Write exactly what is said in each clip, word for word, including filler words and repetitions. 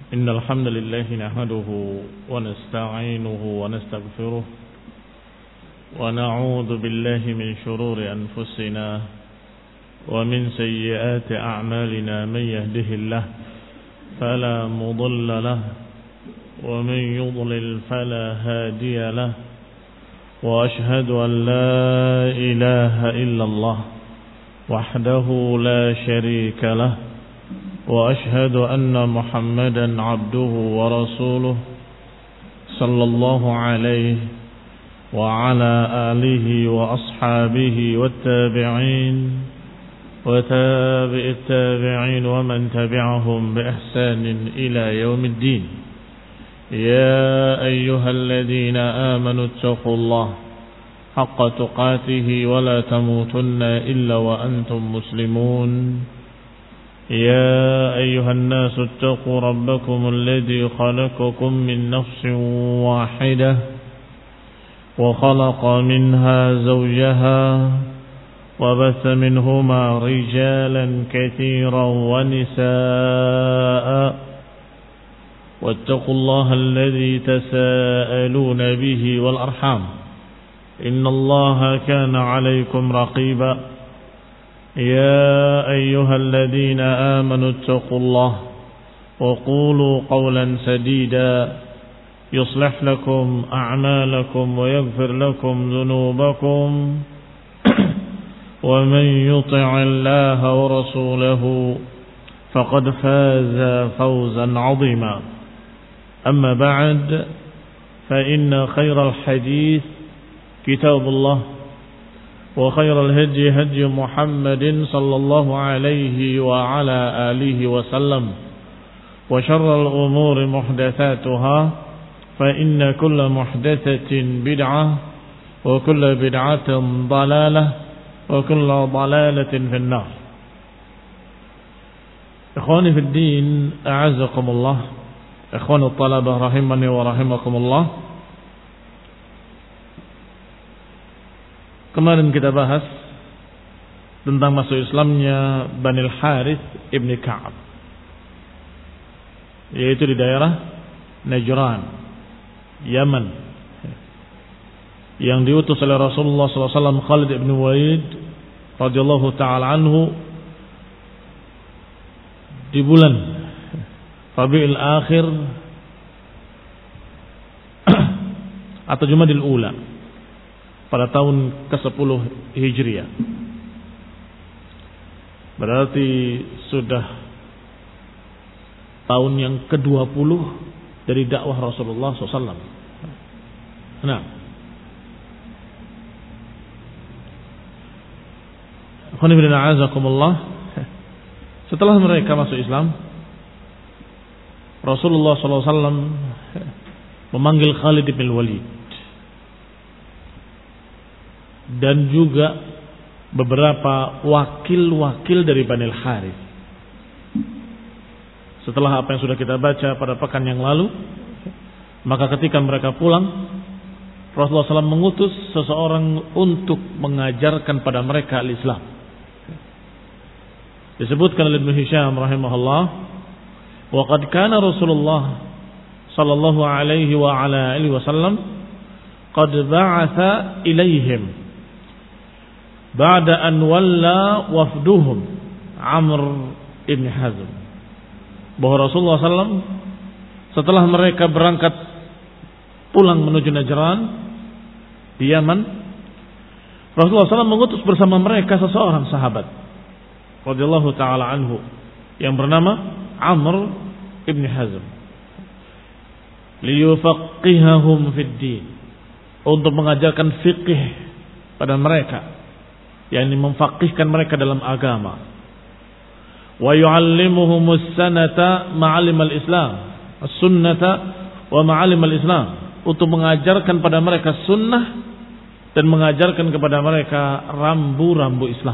إن الحمد لله نحمده ونستعينه ونستغفره ونعوذ بالله من شرور أنفسنا ومن سيئات أعمالنا من يهده الله فلا مضل له ومن يضلل فلا هادي له وأشهد أن لا إله إلا الله وحده لا شريك له وأشهد أن محمدا عبده ورسوله صلى الله عليه وعلى آله وأصحابه والتابعين وتابع التابعين ومن تبعهم بإحسان إلى يوم الدين. يا أيها الذين آمنوا اتقوا الله حق تقاته ولا تموتن إلا وأنتم مسلمون. يا أيها الناس اتقوا ربكم الذي خلقكم من نفس واحدة وخلق منها زوجها وبث منهما رجالا كثيرا ونساء واتقوا الله الذي تساءلون به والأرحام إن الله كان عليكم رقيبا. يا أيها الذين آمنوا اتقوا الله وقولوا قولا سديدا يصلح لكم أعمالكم ويغفر لكم ذنوبكم ومن يطع الله ورسوله فقد فاز فوزا عظيما. أما بعد فإن خير الحديث كتاب الله وخير الهدي هدي محمد صلى الله عليه وعلى آله وسلم وشر الأمور محدثاتها فإن كل محدثة بدعة وكل بدعة ضلالة وكل ضلالة في النار. إخواني في الدين أعزكم الله. إخواني الطلبة رحمني ورحمكم الله. Kemarin kita bahas tentang masuk Islamnya Bani Al-Harith ibn Ka'ab, yaitu di daerah Najran, Yaman, yang diutus oleh Rasulullah shallallahu alaihi wasallam Khalid ibn Walid radhiyallahu taala anhu di bulan Rabiul Akhir atau Jumadil Ula pada tahun kesepuluh Hijriah. Berarti sudah tahun yang kedua puluh dari dakwah Rasulullah shallallahu alaihi wasallam. Nah, setelah mereka masuk Islam, Rasulullah shallallahu alaihi wasallam memanggil Khalid bin Walid dan juga beberapa wakil-wakil dari Bani Al-Harith. Setelah apa yang sudah kita baca pada pekan yang lalu, maka ketika mereka pulang, Rasulullah shallallahu alaihi wasallam mengutus seseorang untuk mengajarkan pada mereka al-Islam. Disebutkan oleh Ibnu Hisham rahimahullah, wa qad kana Rasulullah sallallahu alaihi wa ala alihi wasallam qad ba'atha ilaihim ba'da an walla wafduhum Amr ibn Hazm. Bahwa Rasulullah shallallahu alaihi wasallam setelah mereka berangkat pulang menuju Najran di Yaman, Rasulullah shallallahu alaihi wasallam mengutus bersama mereka seseorang sahabat radhiyallahu taala anhu yang bernama Amr ibn Hazm, liyufaqqihahum fid din, untuk mengajarkan fikih pada mereka, yakni memfaqihkan mereka dalam agama. Wa yu'allimuhumus sanata ma'alim al-Islam, as-sunnata wa ma'alim al-Islam, untuk mengajarkan pada mereka sunnah dan mengajarkan kepada mereka rambu-rambu Islam.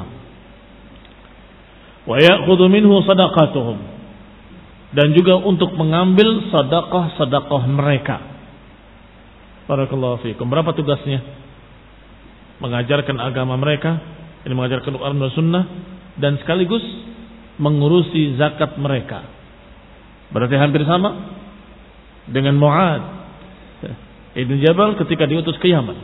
Wa ya'khudhu minhu sadaqatuhum, dan juga untuk mengambil sedekah-sedekah mereka. Barakallahu fiikum. Berapa tugasnya? Mengajarkan agama mereka, ini mengajarkan Al-Quran dan Sunnah, dan sekaligus mengurusi zakat mereka. Berarti hampir sama dengan Mu'ad ibn Jabal ketika diutus ke Yaman.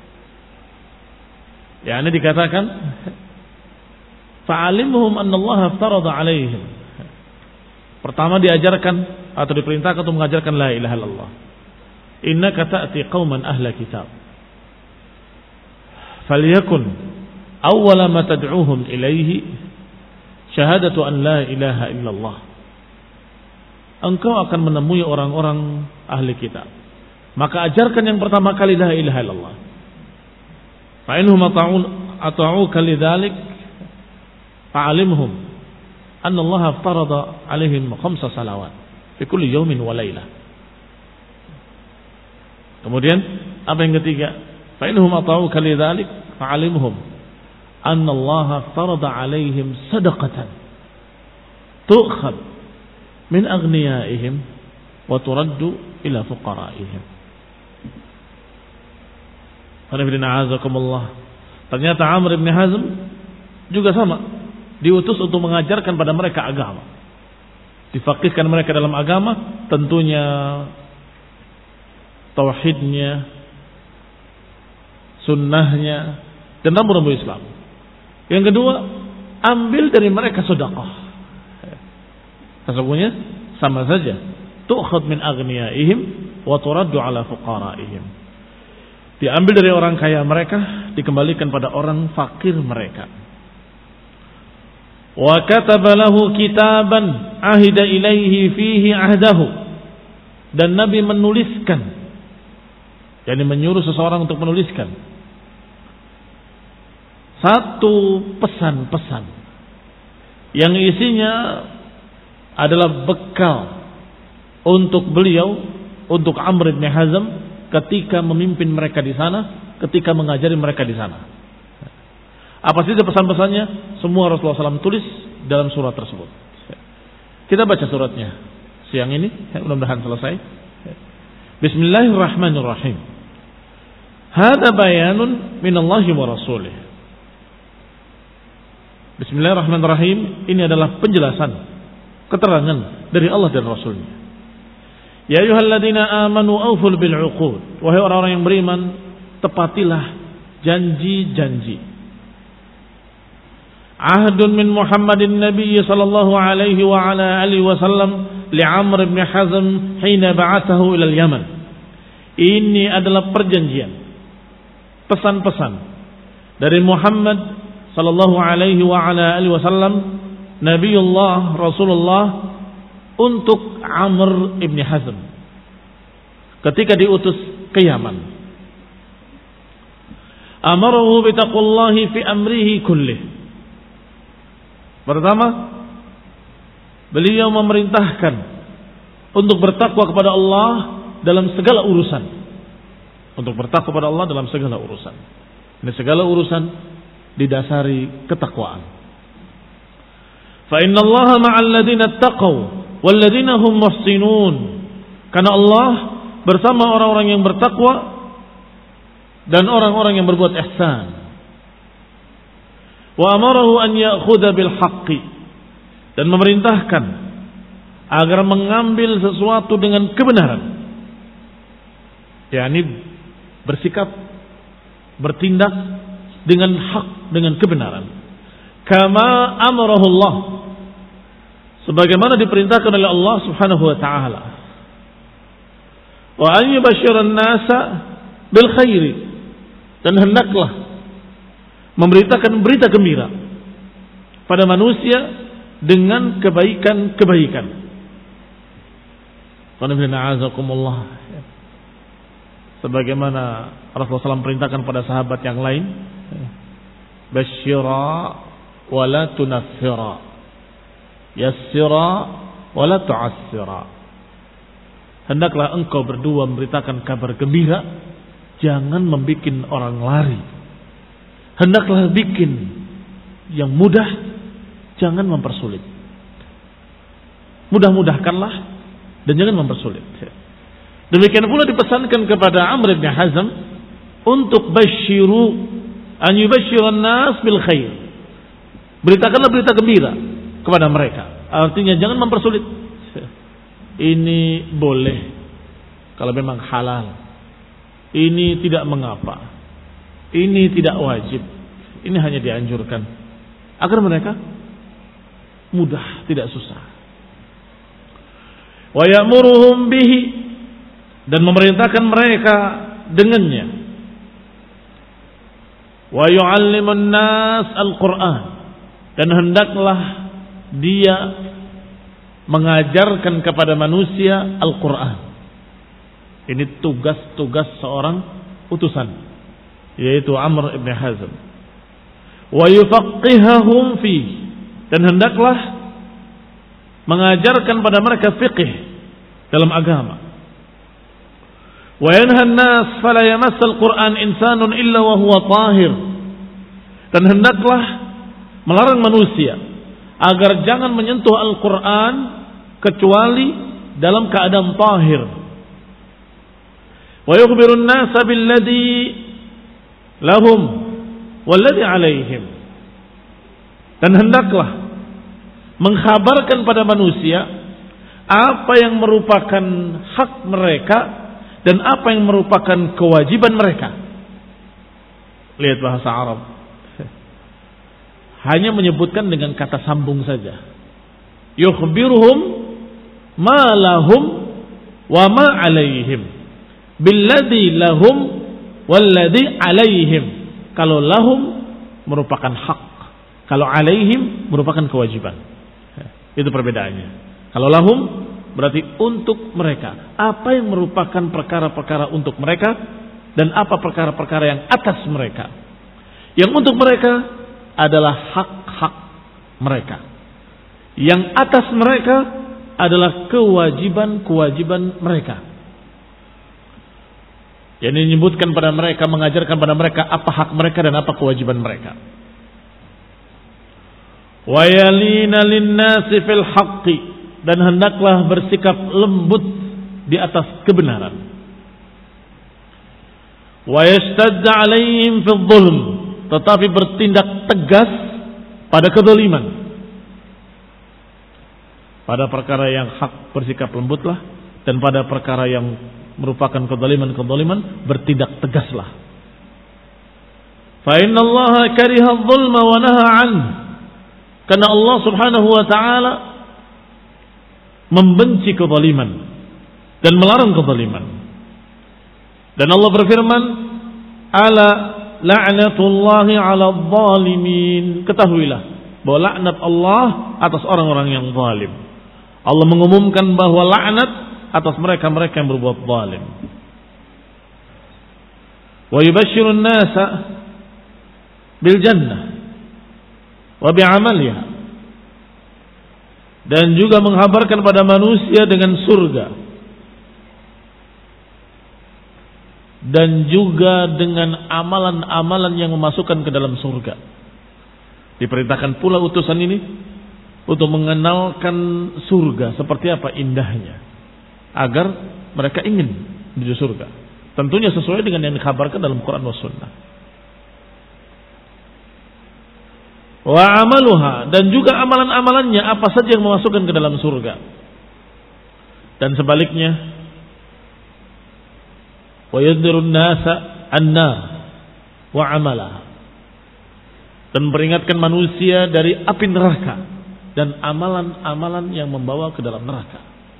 Ya, ini dikatakan fa'alimhum anna Allah aftarada alaihim. Pertama diajarkan atau diperintahkan untuk mengajarkan la ilaha illallah. Innaka ta'ti qauman ahla kitab. Falyakun awwala ma tad'uuhum ilaihi syahadatu an la ilaha illallah. Engkau akan menemui orang-orang ahli kitab. Maka ajarkan yang pertama kali la ilaha illallah. Fa innahum ata'uka lidzalik fa'alimhum anna Allah aftarada 'alaihim khamsa salawat fi kulli yawmin wa lailah. Kemudian apa yang ketiga? Fa innahum ata'uka lidzalik fa'alimhum anna Allah aftarada 'alaihim sadaqatan tu'khad min aghniyaihim wa turaddu ila fuqaraihim. Ternyata Amr bin Hazm juga sama, diutus untuk mengajarkan pada mereka agama, difaqihkan mereka dalam agama, tentunya tauhidnya, sunnahnya, dan rambu-rambu Islam. Yang kedua, ambil dari mereka sedekah. Sesungguhnya sama saja, tu'khad min aghniyaihim wa turaddu ala fuqaraihim. Diambil dari orang kaya mereka, dikembalikan pada orang fakir mereka. Wa kataba lahu kitaban ahida ilaihi fihi ahdahu. Dan Nabi menuliskan, yakni menyuruh seseorang untuk menuliskan satu pesan-pesan yang isinya adalah bekal untuk beliau, untuk Amr bin Hazm ketika memimpin mereka di sana, ketika mengajari mereka di sana. Apa saja pesan-pesannya? Semua Rasulullah shallallahu alaihi wasallam tulis dalam surat tersebut. Kita baca suratnya siang ini, mudah-mudahan selesai. Bismillahirrahmanirrahim. Hada bayanun minallahi wa rasulih. Bismillahirrahmanirrahim. Ini adalah penjelasan, keterangan dari Allah dan Rasulnya. Ya ayyuhalladzina amanu awful bil 'uqud. Wahai orang-orang yang beriman, tepatilah janji-janji. Ahdun min Muhammadin Nabi sallallahu alaihi wa ala alihi wasallam li Amr bin Hazm hina ba'athahu ila al-Yaman. Ini adalah perjanjian, pesan-pesan dari Muhammad sallallahu alaihi wa ala alihi wasallam, Nabiullah Rasulullah, untuk Amr ibn Hazm ketika diutus ke Yaman. Amarahu bitaqullahi fi amrihi kullih. Pertama, beliau memerintahkan untuk bertakwa kepada Allah dalam segala urusan. Untuk bertakwa kepada Allah dalam segala urusan. Ini segala urusan didasari ketakwaan. Fa innallaha ma'al ladzina taqaw walladzina hum muhsinun. Karena Allah bersama orang-orang yang bertakwa dan orang-orang yang berbuat ihsan. Wa amarahu an ya'khudha bil haqqi, dan memerintahkan agar mengambil sesuatu dengan kebenaran. yakni bersikap, bertindak dengan hak, dengan kebenaran. Kama amarahullah, sebagaimana diperintahkan oleh Allah Subhanahu wa taala. Wa an yubashshiran nasa bil khairi, dan hendaklah memberitakan berita gembira pada manusia dengan kebaikan-kebaikan. Sebagaimana Rasulullah shallallahu alaihi wasallam perintahkan pada sahabat yang lain, basyira wa la tunaffira, yassira wa la tu'assira. Hendaklah engkau berdua memberitakan kabar gembira, jangan membuat orang lari. Hendaklah bikin yang mudah, jangan mempersulit. Mudah-mudahkanlah dan jangan mempersulit. Demikian pula dipesankan kepada Amr bin Hazm untuk basyiru, an yubashshiran nas bil khair. Beritakanlah berita gembira kepada mereka. Artinya jangan mempersulit. ini boleh kalau memang halal, ini tidak mengapa, ini tidak wajib, ini hanya dianjurkan, agar mereka mudah, tidak susah. Wa ya'muruhum bihi, dan memerintahkan mereka dengannya. Wa yu'allimun nas al-Qur'an, dan hendaklah dia mengajarkan kepada manusia Al-Qur'an. Ini tugas-tugas seorang utusan, yaitu Amr ibn Hazm. Wa yufaqihahum fi, dan hendaklah mengajarkan pada mereka fiqh dalam agama. Wa yanha an-nas fala yamassal Qur'an insanun illa wa huwa tahir, dan hendaklah melarang manusia agar jangan menyentuh Al-Qur'an kecuali dalam keadaan tahir. Wa yukhbirun nasa billadhi lahum walladhi alaihim, dan hendaklah mengkhabarkan pada manusia apa yang merupakan hak mereka dan apa yang merupakan kewajiban mereka. Lihat bahasa Arab, hanya menyebutkan dengan kata sambung saja. Yukhbiruhum ma lahum wa ma alaihim billadhi lahum walladhi alaihim. Kalau lahum merupakan hak, kalau alaihim merupakan kewajiban. Itu perbedaannya. Kalau lahum berarti untuk mereka, apa yang merupakan perkara-perkara untuk mereka dan apa perkara-perkara yang atas mereka. Yang untuk mereka adalah hak-hak mereka. Yang atas mereka adalah kewajiban-kewajiban mereka. Yang menyebutkan pada mereka, mengajarkan pada mereka apa hak mereka dan apa kewajiban mereka. Wa yalina linnasi fil haqqi, dan hendaklah bersikap lembut di atas kebenaran. Wa yashtadda alaihim fil dhulm, tetapi bertindak tegas pada kezaliman. Pada perkara yang hak bersikap lembutlah, dan pada perkara yang merupakan kezaliman-kezaliman bertindak tegaslah. Fa inna Allah kariha adh-dhulma wa naha 'anhu, karena Allah Subhanahu wa taala membenci kezaliman dan melarang kezaliman. Dan Allah berfirman, ala la'natullahi 'ala adh-dhalimin, ketahuilah bahwa laknat Allah atas orang-orang yang zalim. Allah mengumumkan bahwa laknat atas mereka-mereka yang berbuat zalim. Wa yubashshirun nasa bil jannah wa bi'amaliha, dan juga menghabarkan pada manusia dengan surga dan juga dengan amalan-amalan yang memasukkan ke dalam surga. Diperintahkan pula utusan ini untuk mengenalkan surga seperti apa indahnya, agar mereka ingin menuju surga. Tentunya sesuai dengan yang dikabarkan dalam Quran was sunnah. Wa amaluha, dan juga amalan-amalannya apa saja yang memasukkan ke dalam surga. Dan sebaliknya, wa yadhirun nasa an-nar wa amalaha, dan memperingatkan manusia dari api neraka dan amalan-amalan yang membawa ke dalam neraka.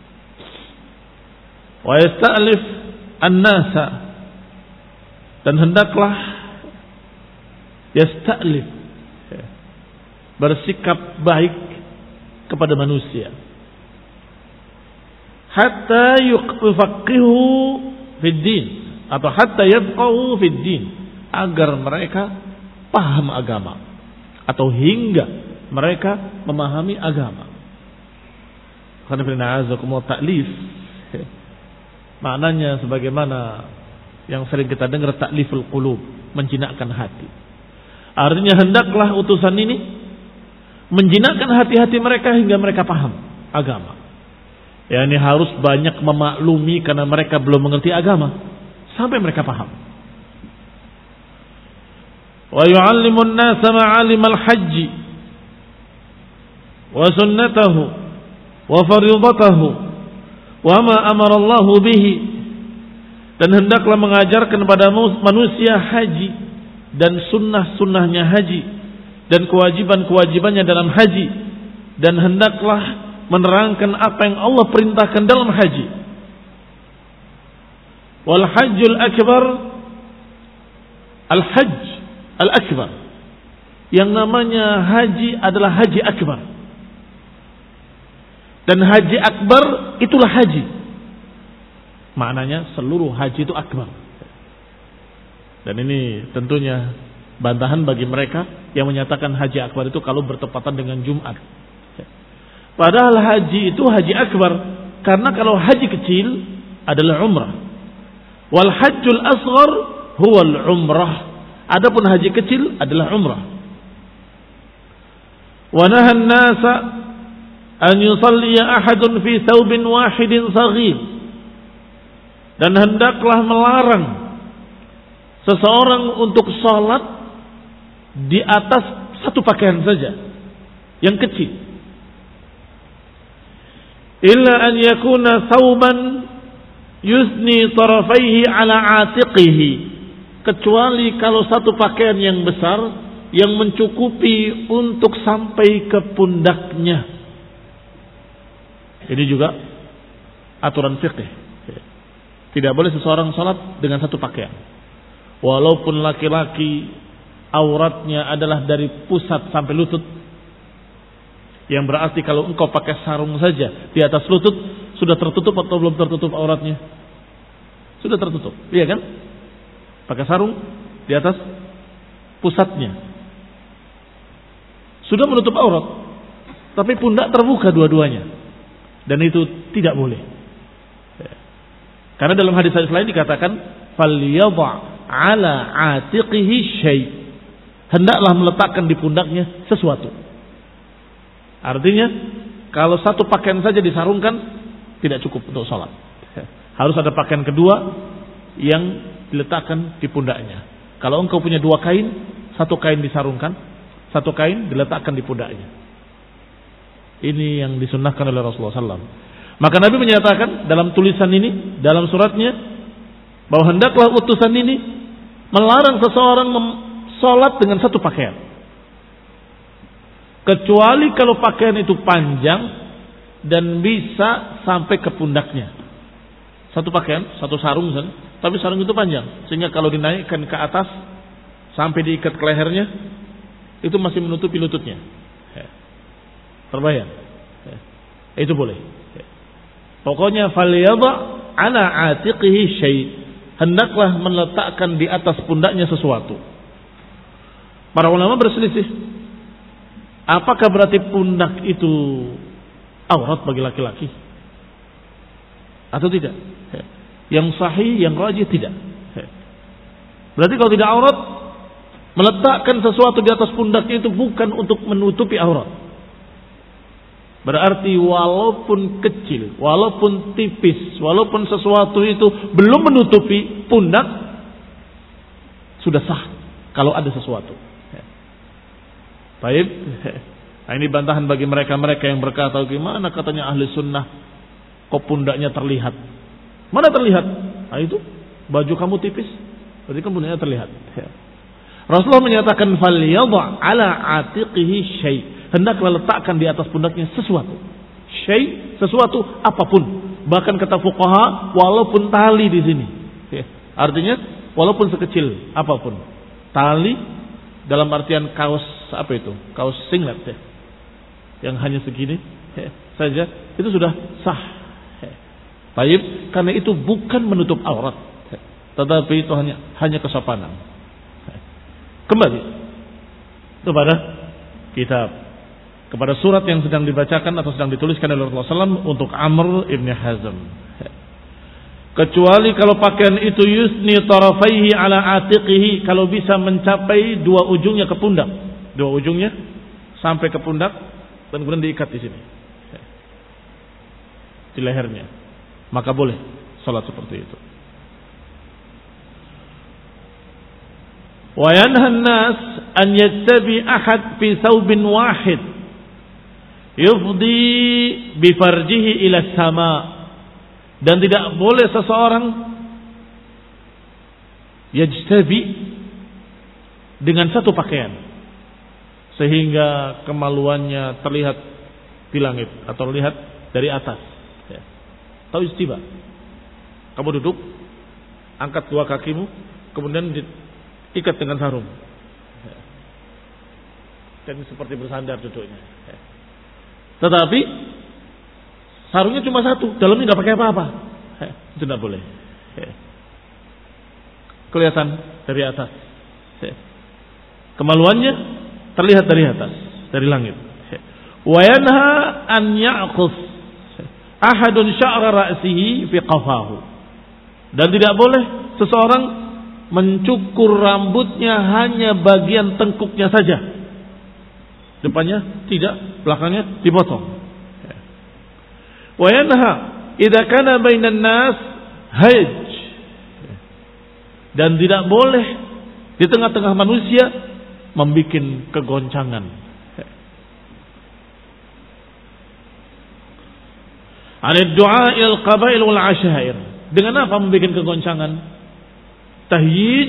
Wa yasta'lif an-nasa, dan hendaklah yasta'lif, bersikap baik kepada manusia, hatta yufaqihu fid din, atau hatta yafqahu fid din, agar mereka paham agama, atau hingga mereka memahami agama. Karena ta'lif maknanya sebagaimana yang sering kita dengar, ta'liful qulub, menjinakkan hati. Artinya hendaklah utusan ini menjinakkan hati-hati mereka hingga mereka paham agama. Ya, ini harus banyak memaklumi karena mereka belum mengerti agama sampai mereka paham. Wa yu'allimun nasa ma'alimal hajji wa sunnatahu wa fardatahu wa ma amarallahu bihi, dan hendaklah mengajarkan kepada manusia haji dan sunnah-sunnahnya haji dan kewajiban-kewajibannya dalam haji, dan hendaklah menerangkan apa yang Allah perintahkan dalam haji. Wal hajjul akbar, al hajj al akbar, yang namanya haji adalah haji akbar. Dan haji akbar itulah haji. Maknanya seluruh haji itu akbar. Dan ini tentunya bantahan bagi mereka yang menyatakan haji akbar itu kalau bertepatan dengan Jumat. Padahal haji itu haji akbar, karena kalau haji kecil adalah umrah. Wal hajjul asghar huwal umrah. Adapun haji kecil adalah umrah. Wa nahan nasa an yusalli ahadun fi thawbin wahidin saghir, dan hendaklah melarang seseorang untuk salat di atas satu pakaian saja yang kecil, illa an yakuna thawban yusni tarafaihi ala atiqihi, kecuali kalau satu pakaian yang besar yang mencukupi untuk sampai ke pundaknya. Ini juga aturan fikih. Tidak boleh seseorang salat dengan satu pakaian. Walaupun laki-laki auratnya adalah dari pusat sampai lutut, yang berarti kalau engkau pakai sarung saja di atas lutut, sudah tertutup atau belum tertutup auratnya? Sudah tertutup, iya kan? Pakai sarung di atas pusatnya, sudah menutup aurat, tapi pundak terbuka dua-duanya. Dan itu tidak boleh. Karena dalam hadis-hadis lain dikatakan falyadha ala atiqihi syai', hendaklah meletakkan di pundaknya sesuatu. Artinya kalau satu pakaian saja disarungkan tidak cukup untuk sholat. Harus ada pakaian kedua yang diletakkan di pundaknya. Kalau engkau punya dua kain, satu kain disarungkan, satu kain diletakkan di pundaknya. Ini yang disunnahkan oleh Rasulullah sallallahu alaihi wasallam. Maka Nabi menyatakan dalam tulisan ini, dalam suratnya, bahwa hendaklah utusan ini melarang seseorang sholat dengan satu pakaian, kecuali kalau pakaian itu panjang dan bisa sampai ke pundaknya. Satu pakaian, satu sarung, tapi sarung itu panjang, sehingga kalau dinaikkan ke atas sampai diikat ke lehernya, itu masih menutupi lututnya. Terbayang? Itu boleh. Pokoknya falyadha ala atiqihi syai', hendaklah meletakkan di atas pundaknya sesuatu. Para ulama berselisih, apakah berarti pundak itu aurat bagi laki-laki atau tidak? Yang sahih, yang rajih tidak. Berarti kalau tidak aurat, meletakkan sesuatu di atas pundaknya itu bukan untuk menutupi aurat. Berarti walaupun kecil, walaupun tipis, walaupun sesuatu itu belum menutupi pundak, sudah sah kalau ada sesuatu. Baik. Nah, ini bantahan bagi mereka-mereka yang berkata, gimana katanya ahli sunnah kok pundaknya terlihat? Mana terlihat? Nah itu, baju kamu tipis, berarti kan pundaknya terlihat. Rasulullah menyatakan falyadha ala atiqihi syai', hendaklah letakkan di atas pundaknya sesuatu. Syai', sesuatu apapun. Bahkan kata fuqaha, walaupun tali di sini. Artinya walaupun sekecil apapun. Tali dalam artian kaos apa itu? Kaos singlet ya. Yang hanya segini saja itu sudah sah. Baik, karena itu bukan menutup aurat, tetapi itu hanya hanya kesopanan. Kembali kepada kitab, kepada surat yang sedang dibacakan atau sedang dituliskan oleh Rasulullah sallallahu alaihi wasallam untuk Amr ibn Hazm. Kecuali kalau pakaian itu yusni tarafaihi ala atiqihi, kalau bisa mencapai dua ujungnya ke pundak, dua ujungnya sampai ke pundak dan kemudian diikat di sini, di lehernya, maka boleh salat seperti itu. Wa yanha an-nas an yattabi ahad fi thawbin wahid yufdi bi farjihi ila sama, Dan tidak boleh seseorang yajtabi dengan satu pakaian sehingga kemaluannya terlihat di langit atau terlihat dari atas. Ya. Tahu istiba? Kamu duduk, angkat dua kakimu, kemudian diikat dengan sarung. Ya. Dan seperti bersandar duduknya. Ya. Tetapi sarungnya cuma satu, dalamnya nggak pakai apa-apa. Ya. Itu tidak boleh. Ya. Kelihatan dari atas. Ya. Kemaluannya terlihat dari atas, dari langit. Wa yanha an ya'qus ahadun sya'ra ra'sihi fi qafahu. Dan tidak boleh seseorang mencukur rambutnya hanya bagian tengkuknya saja. Depannya tidak, belakangnya dipotong. Wa yanha idza kana bainan nas hajj. Dan tidak boleh di tengah-tengah manusia membikin kegoncangan. Anid du'a il qabail wal ashair. Dengan apa membikin kegoncangan? Tahyij.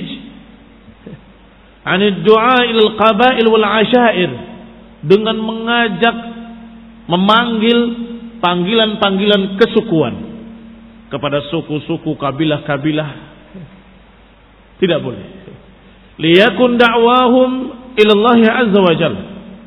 Anid du'a il qabail wal ashair. Dengan mengajak, memanggil panggilan-panggilan kesukuan kepada suku-suku, kabilah-kabilah. Tidak boleh. Liyakun da'wahum ilallahi azza wa jalla.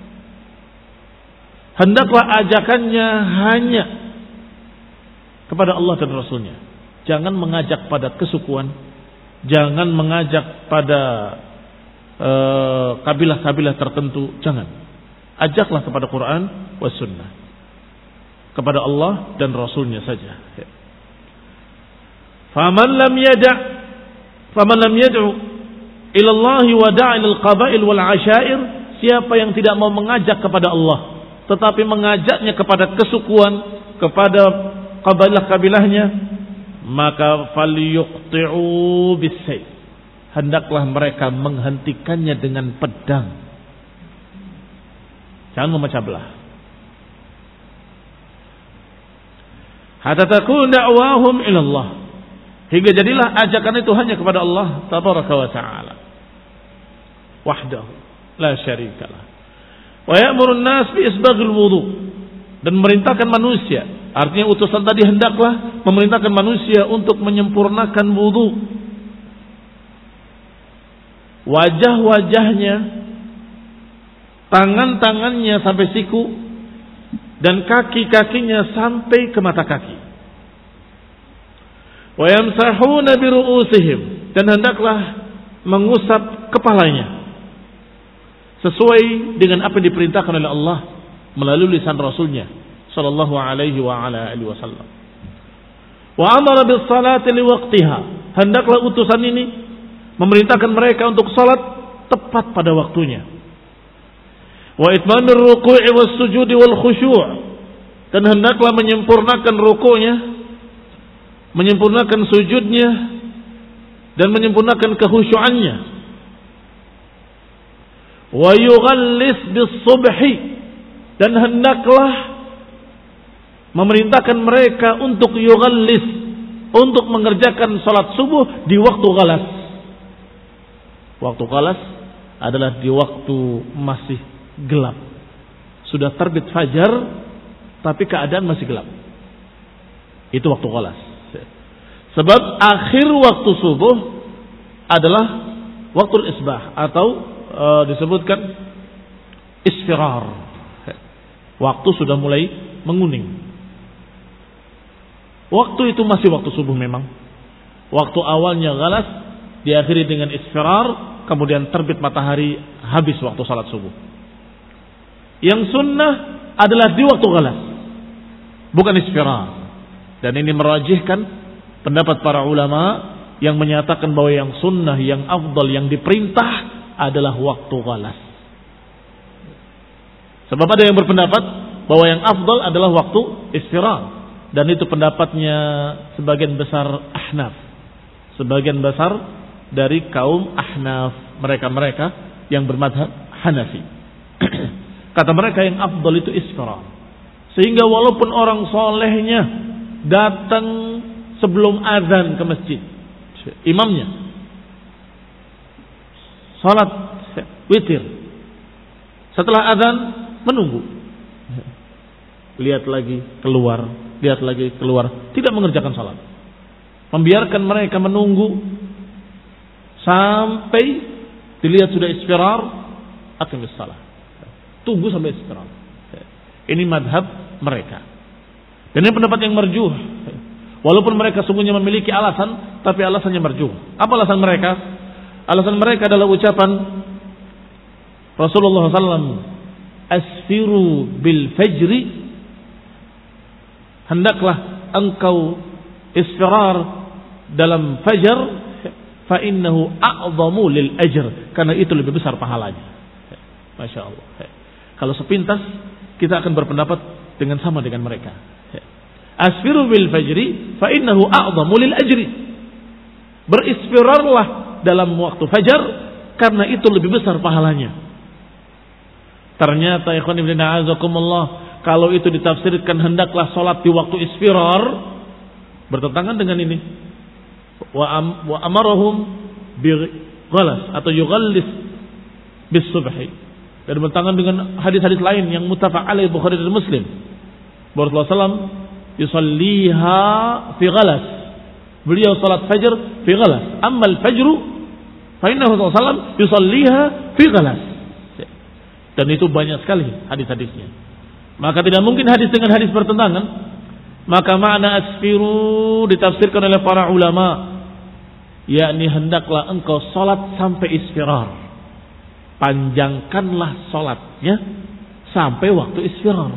Hendaklah ajakannya hanya kepada Allah dan Rasulnya. Jangan mengajak pada kesukuan, jangan mengajak pada uh, kabilah-kabilah tertentu, jangan. Ajaklah kepada Quran was sunnah, kepada Allah dan Rasulnya saja. Faman lam yada' faman lam yad'u ila Allah wa da'a ilal qabail wal ashair, siapa yang tidak mau mengajak kepada Allah tetapi mengajaknya kepada kesukuan, kepada kabilah-kabilahnya, maka falyuqti'u bis-sayf, hendaklah mereka menghentikannya dengan pedang. Jangan memecah belah. Hatta takun da'wahum ila Allah, hingga jadilah ajakan itu hanya kepada Allah tabaraka wa ta'ala wahdahu la syarikalah. Wa ya'muru an-nas bi isbaghil wudu, dan memerintahkan manusia, artinya utusan tadi hendaklah memerintahkan manusia untuk menyempurnakan wudu. Wajah-wajahnya, tangan-tangannya sampai siku, dan kaki-kakinya sampai ke mata kaki. Wa yamsahuna bi ru'usihim, dan hendaklah mengusap kepalanya sesuai dengan apa yang diperintahkan oleh Allah melalui lisan Rasulnya sallallahu alaihi wa ala alihi wasallam. Wa amara bis salati li waqtiha, hendaklah utusan ini memerintahkan mereka untuk salat tepat pada waktunya. Wa itmanur ruku'i was sujudi wal khusyu', dan hendaklah menyempurnakan ruku'nya, menyempurnakan sujudnya, dan menyempurnakan kekhusyuannya. Wa yughallis bis subhi, dan hendaklah memerintahkan mereka untuk yughallis, untuk mengerjakan salat subuh di waktu ghalas. Waktu ghalas adalah di waktu masih gelap. Sudah terbit fajar tapi keadaan masih gelap. Itu waktu ghalas. Sebab akhir waktu subuh adalah waktu isbah, atau e, disebutkan isfirar. Waktu sudah mulai menguning. Waktu itu masih waktu subuh memang. Waktu awalnya ghalas, diakhiri dengan isfirar, kemudian terbit matahari, habis waktu salat subuh. Yang sunnah adalah di waktu ghalas, bukan isfirar. Dan ini merajihkan pendapat para ulama yang menyatakan bahwa yang sunnah, yang afdal, yang diperintah adalah waktu ghalas. Sebab ada yang berpendapat bahwa yang afdal adalah waktu isfirar, dan itu pendapatnya sebagian besar Ahnaf, sebagian besar dari kaum Ahnaf, mereka-mereka yang bermadhab Hanafi. Kata mereka yang afdal itu isfirar. Sehingga walaupun orang solehnya datang sebelum azan ke masjid. Imamnya salat witir. Setelah azan menunggu. Lihat lagi keluar, lihat lagi keluar, tidak mengerjakan salat. Membiarkan mereka menunggu sampai dilihat sudah isfirar, aqimis salat. Tunggu sampai isfirar. Ini madhab mereka. Dan ini pendapat yang marjuh. Walaupun mereka sungguhnya memiliki alasan, tapi alasannya marjuh. Apa alasan mereka? Alasan mereka adalah ucapan Rasulullah sallallahu alaihi wasallam, asfiru bil fajri, hendaklah engkau isfirar dalam fajar, fa innahu a'zamu lil ajr, karena itu lebih besar pahalanya. Masya Allah. Kalau sepintas kita akan berpendapat dengan sama dengan mereka. Asfiru bil fajri fa innahu a'zamu lil ajri. Berisfirarlah dalam waktu fajar karena itu lebih besar pahalanya. Ternyata ikhwan ibn a'azakumullah, kalau itu ditafsirkan hendaklah salat di waktu isfirar, bertentangan dengan ini. Wa am, wa amarahum bi ghalas atau yughallis bis subhi. Dan bertentangan dengan hadis-hadis lain yang muttafaq alaih Bukhari dan Muslim. Rasulullah sallallahu alaihi wasallam yusalliha fi ghalas. Beliau salat fajar fi ghalas. Amma al-fajru fa innahu sallallahu alaihi wasallam yusalliha fi ghalas. Dan itu banyak sekali hadis-hadisnya. Maka tidak mungkin hadis dengan hadis bertentangan. Maka makna asfiru ditafsirkan oleh para ulama, yakni hendaklah engkau salat sampai isfirar. Panjangkanlah salatnya sampai waktu isfirar.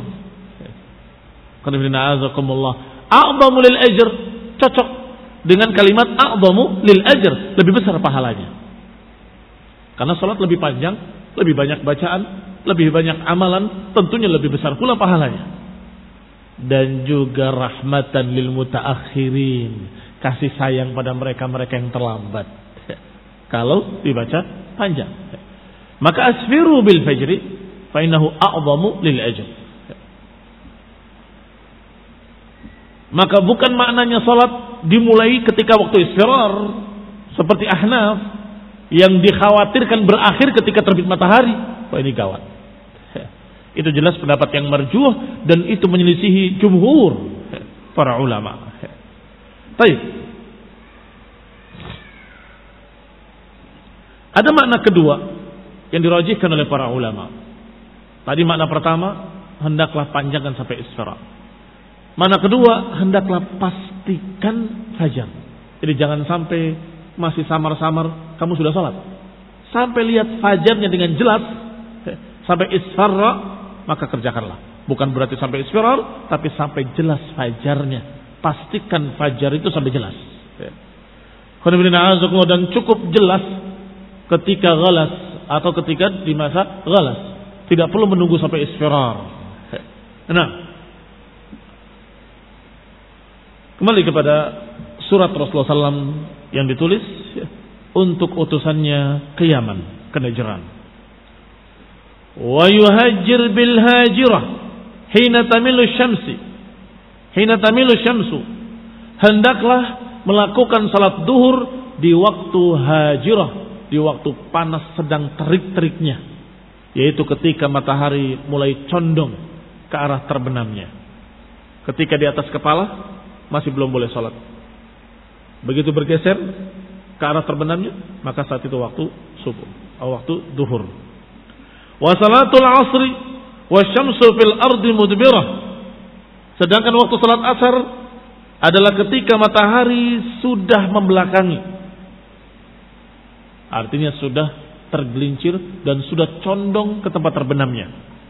Qanifidina'azakumullah. A'zamu lil ajr, cocok dengan kalimat a'zamu lil ajr, lebih besar pahalanya. Karena salat lebih panjang, lebih banyak bacaan, lebih banyak amalan, tentunya lebih besar pula pahalanya. Dan juga rahmatan lil mutaakhirin, kasih sayang pada mereka-mereka yang terlambat. Kalau dibaca panjang. Maka asfiru bil fajri fa innahu a'zamu lil ajr. Maka bukan maknanya salat dimulai ketika waktu isfirar seperti Ahnaf yang dikhawatirkan berakhir ketika terbit matahari. Wah, ini gawat. Itu jelas pendapat yang marjuh dan itu menyelisihi jumhur para ulama. Baik. Ada makna kedua yang dirajihkan oleh para ulama. Tadi makna pertama, hendaklah panjangkan sampai isfirar. Makna kedua, hendaklah pastikan fajar. Jadi jangan sampai masih samar-samar kamu sudah salat. Sampai lihat fajarnya dengan jelas, sampai isfarra, maka kerjakanlah. Bukan berarti sampai isfirar, tapi sampai jelas fajarnya. Pastikan fajar itu sampai jelas. Dan cukup jelas ketika ghalas atau ketika di masa ghalas. Tidak perlu menunggu sampai isfirar. Nah, kembali kepada surat Rasulullah sallallahu alaihi wasallam yang ditulis untuk utusannya ke Yaman, ke Najran. Wa yuhajjir bil hajirah hina tamilu syamsi hina tamilu syamsu, hendaklah melakukan salat duhur di waktu hajirah, di waktu panas sedang terik-teriknya, yaitu ketika matahari mulai condong ke arah terbenamnya. Ketika di atas kepala masih belum boleh salat. Begitu bergeser ke arah terbenamnya, maka saat itu waktu subuh atau waktu duhur. Wa salatul asri wasyamsu fil ardi mudbirah. Sedangkan waktu salat asar adalah ketika matahari sudah membelakangi. Artinya sudah tergelincir dan sudah condong ke tempat terbenamnya.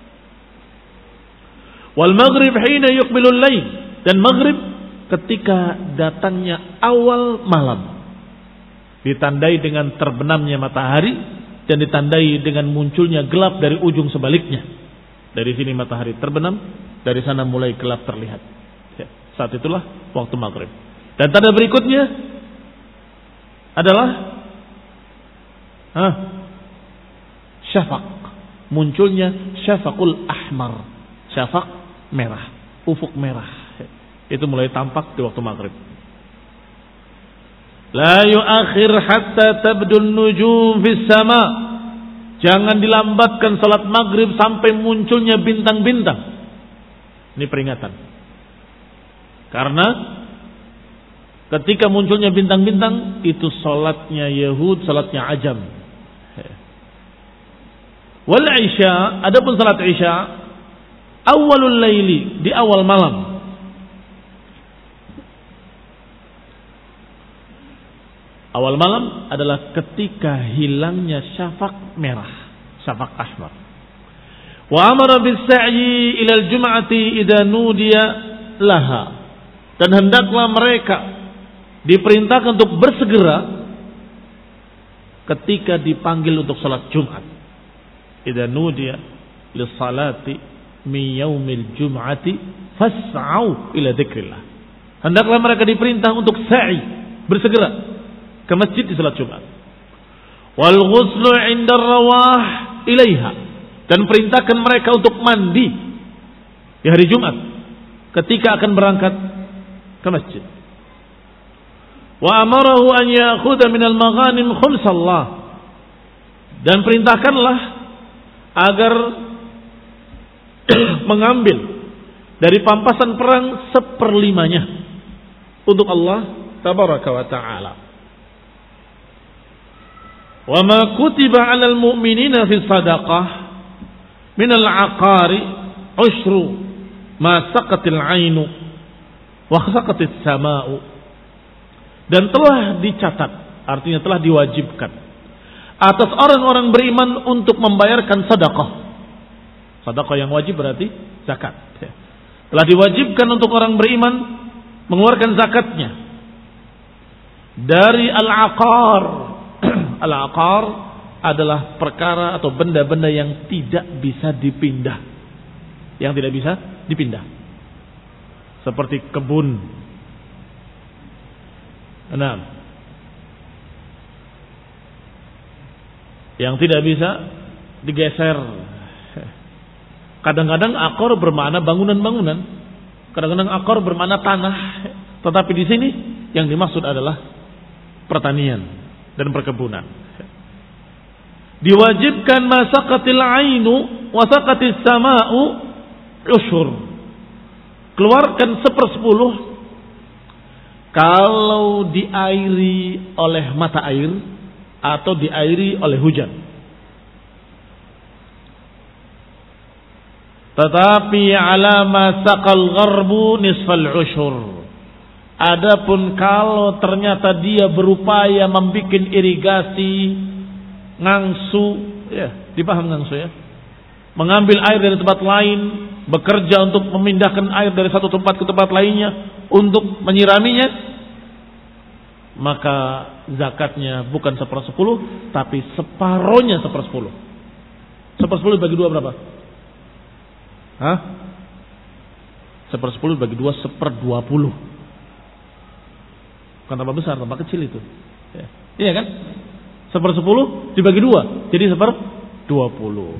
Wal maghrib hina yuqbilul lail, dan maghrib ketika datangnya awal malam. Ditandai dengan terbenamnya matahari dan ditandai dengan munculnya gelap dari ujung sebaliknya. Dari sini matahari terbenam, dari sana mulai gelap terlihat. Ya, saat itulah waktu maghrib. Dan tanda berikutnya adalah ah, syafaq. Munculnya syafaqul ahmar. Syafaq merah, ufuk merah. Itu mulai tampak di waktu maghrib. La yu'akhir hatta tabdun nujum fis sama. Jangan dilambatkan salat maghrib sampai munculnya bintang-bintang. Ini peringatan. Karena ketika munculnya bintang-bintang itu salatnya Yahud, salatnya ajam. Wal isya, adapun salat isya awalul laili, di awal malam. Awal malam adalah ketika hilangnya syafaq merah, syafaq ahmar. Wa amara bis sa'yi ila al-jum'ati idza nudiya laha. Dan hendaklah mereka diperintahkan untuk bersegera ketika dipanggil untuk salat Jumat. Idza nudiya lis salati min yaumil jum'ati fas'au ila dzikrillah. Hendaklah mereka diperintah untuk sa'i, bersegera ke masjid di salat Jumat. Wal ghuslu 'inda rawah ilaiha, dan perintahkan mereka untuk mandi di hari Jumat ketika akan berangkat ke masjid. Wa amarahu an ya'khudha min al-maghanim khumsallah, dan perintahkanlah agar mengambil dari pampasan perang seperlimanya untuk Allah tabaraka wa ta'ala. Wa ma kutiba 'alal mu'minina fi sadaqah min al-'aqari ushru ma saqatil 'ainu wa saqatis sama'u. Dan telah dicatat, artinya telah diwajibkan atas orang-orang beriman untuk membayarkan sedekah. Sedekah yang wajib berarti zakat. Telah diwajibkan untuk orang beriman mengeluarkan zakatnya dari al-'aqar. Al-'aqar adalah perkara atau benda-benda yang tidak bisa dipindah. Yang tidak bisa dipindah. Seperti kebun. Nah, yang tidak bisa digeser. Kadang-kadang aqar bermakna bangunan-bangunan. Kadang-kadang aqar bermakna tanah. Tetapi di sini yang dimaksud adalah pertanian dan perkebunan. Diwajibkan masaqatil ainu wasaqatis sama'u usyur. Keluarkan sepersepuluh kalau diairi oleh mata air atau diairi oleh hujan. Tetapi ala masaqal gharbu nisfal usyur. Adapun kalau ternyata dia berupaya membuat irigasi ngangsu, ya, dipaham ngangsu ya, mengambil air dari tempat lain, bekerja untuk memindahkan air dari satu tempat ke tempat lainnya untuk menyiraminya, maka zakatnya bukan sepersepuluh, tapi separohnya sepersepuluh. Sepersepuluh bagi dua berapa? Hah? Sepersepuluh bagi dua seperdua puluh. Bukan tambah besar, tambah kecil itu. Ya. Iya kan? Sepersepuluh dibagi dua, jadi seper dua puluh.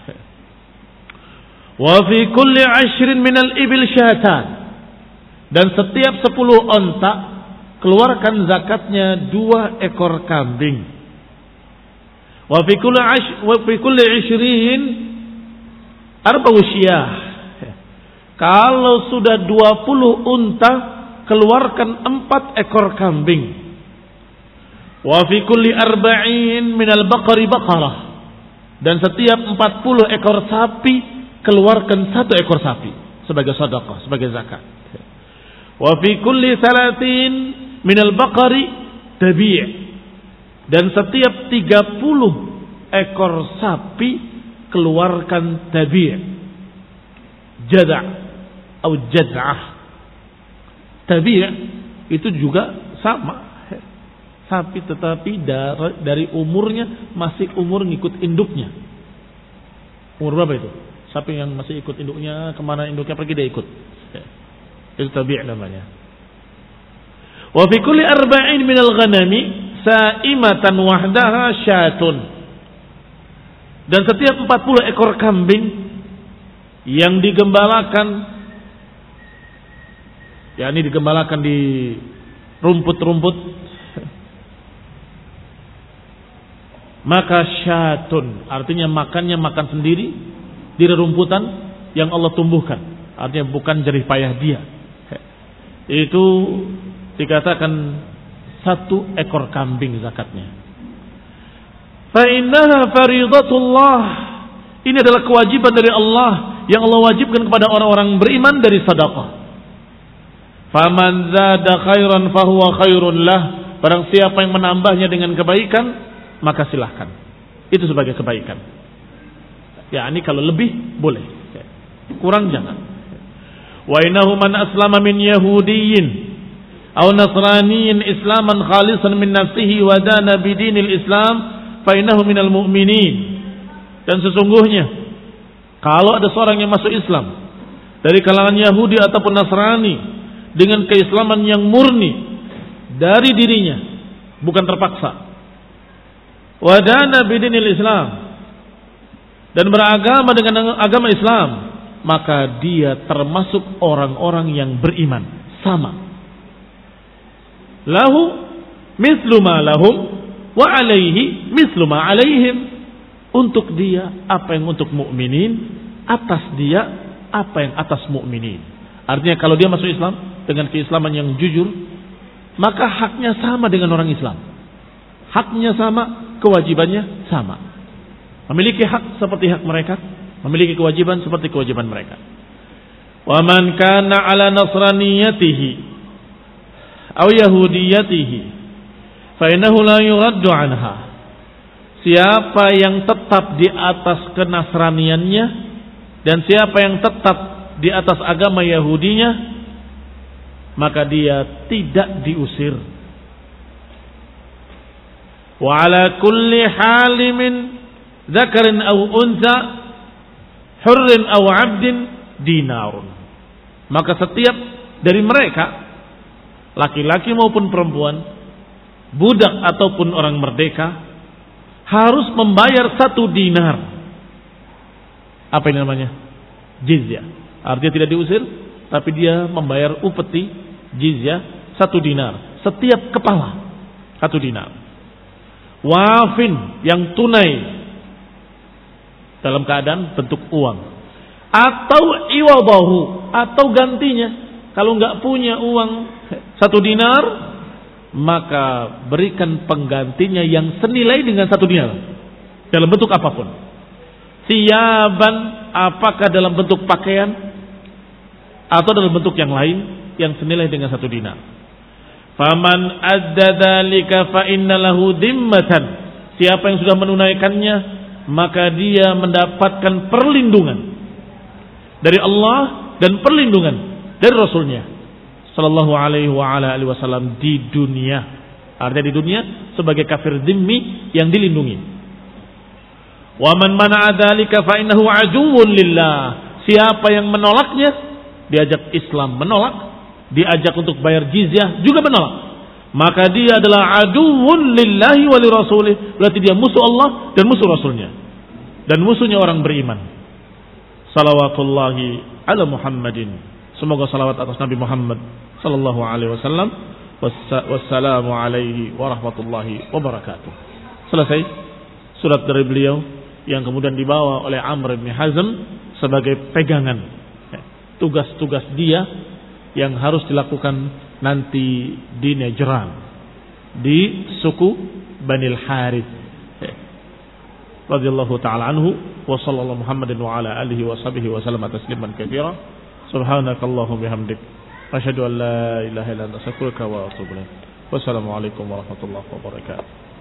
Wa fi kulli ashrin minal ibil syatan. Dan setiap sepuluh onta keluarkan zakatnya dua ekor kambing. Wa fi kulli ash wa fi kulli ishrin arba'u syiyah. Kalau sudah dua puluh unta keluarkan empat ekor kambing. Wa fi kulli arba'in minal baqari baqarah. Dan setiap empat puluh ekor sapi keluarkan satu ekor sapi sebagai sedekah, sebagai zakat. Wa fi kulli salatin minal baqari tabi'. Dan setiap tiga puluh ekor sapi keluarkan tabi'. Jada' atau jad'ah. Tabi' itu juga sama sapi, tetapi dari, dari umurnya masih umur ngikut induknya. Umur berapa itu? Sapi yang masih ikut induknya, kemana induknya pergi dia ikut. Itu tabi' namanya. Wa fi kulli arba'in minal ghanami sa'imatan wahdaha syatun. Dan setiap empat puluh ekor kambing yang digembalakan, yakni digembalakan di rumput-rumput, maka syatun, artinya makannya makan sendiri di rerumputan yang Allah tumbuhkan, artinya bukan jerih payah dia. Itu dikatakan satu ekor kambing zakatnya. Fa innaha faridatullah, ini adalah kewajiban dari Allah yang Allah wajibkan kepada orang-orang beriman dari sedekah. Faman zada khairan fahuwa khairun lah, barang siapa yang menambahnya dengan kebaikan, maka silahkan. Itu sebagai kebaikan. Ya, ini kalau lebih boleh, kurang jangan. Wa innahu man aslama min yahudiyyin aw nasraniyin islaman khalisan min nafsihi wa dana bidinil islam fa innahu minal mu'minin. Dan sesungguhnya kalau ada seorang yang masuk Islam dari kalangan Yahudi ataupun Nasrani dengan keislaman yang murni dari dirinya, bukan terpaksa, wa dana bidinil islam, dan beragama dengan agama Islam, maka dia termasuk orang-orang yang beriman, sama. Lahu mislu ma lahum wa alaihi mislu ma alaihim. Untuk dia apa yang untuk mukminin, atas dia apa yang atas mukminin. Artinya kalau dia masuk Islam dengan keislaman yang jujur, maka haknya sama dengan orang Islam. Haknya sama, kewajibannya sama. Memiliki hak seperti hak mereka, memiliki kewajiban seperti kewajiban mereka. Wa man kana ala nasraniyatihi aw yahudiyatihi fa innahu la yuraddu anha. Siapa yang tetap di atas kenasraniannya dan siapa yang tetap di atas agama Yahudinya, maka dia tidak diusir. Wa ala kulli halimin dzakarin aw untha hurrin aw 'abdin dinarun. Maka setiap dari mereka, laki-laki maupun perempuan, budak ataupun orang merdeka, harus membayar satu dinar. Apa ini namanya? Jizyah. Artinya tidak diusir, tapi dia membayar upeti jizyah satu dinar. Setiap kepala satu dinar. Wafin, yang tunai dalam keadaan bentuk uang. Atau iwadahu, atau gantinya. Kalau nggak punya uang satu dinar, maka berikan penggantinya yang senilai dengan satu dinar dalam bentuk apapun. Siyaban, apakah dalam bentuk pakaian atau dalam bentuk yang lain yang senilai dengan satu dinar. Faman adda dzalika fa inna lahu dhimmatan. Siapa yang sudah menunaikannya, maka dia mendapatkan perlindungan dari Allah dan perlindungan dari Rasulnya sallallahu alaihi wa ala alihi wasallam di dunia. Artinya di dunia sebagai kafir dhimmi yang dilindungi. Wa man mana'a dzalika fa innahu aduwwun lillah. Siapa yang menolaknya, diajak Islam menolak, diajak untuk bayar jizyah juga menolak, maka dia adalah aduwwun lillahi wa lirasulih. Berarti dia musuh Allah dan musuh Rasulnya dan musuhnya orang beriman. Salawatullahi ala Muhammadin. Semoga salawat atas Nabi Muhammad sallallahu alaihi wasallam. Wassalamu alaihi warahmatullahi wabarakatuh. Selesai surat dari beliau yang kemudian dibawa oleh Amr bin Hazm sebagai pegangan tugas-tugas dia yang harus dilakukan nanti di Najran, di suku Banil Harith radhiyallahu ta'ala anhu. Wa sallallahu Muhammadin wa ala alihi wa sahbihi wa sallam tasliman katsira. Subhanakallahumma bihamdik asyhadu an la ilaha illa anta astaghfiruka wa atubu ilaik. Wassalamu alaikum warahmatullahi wabarakatuh.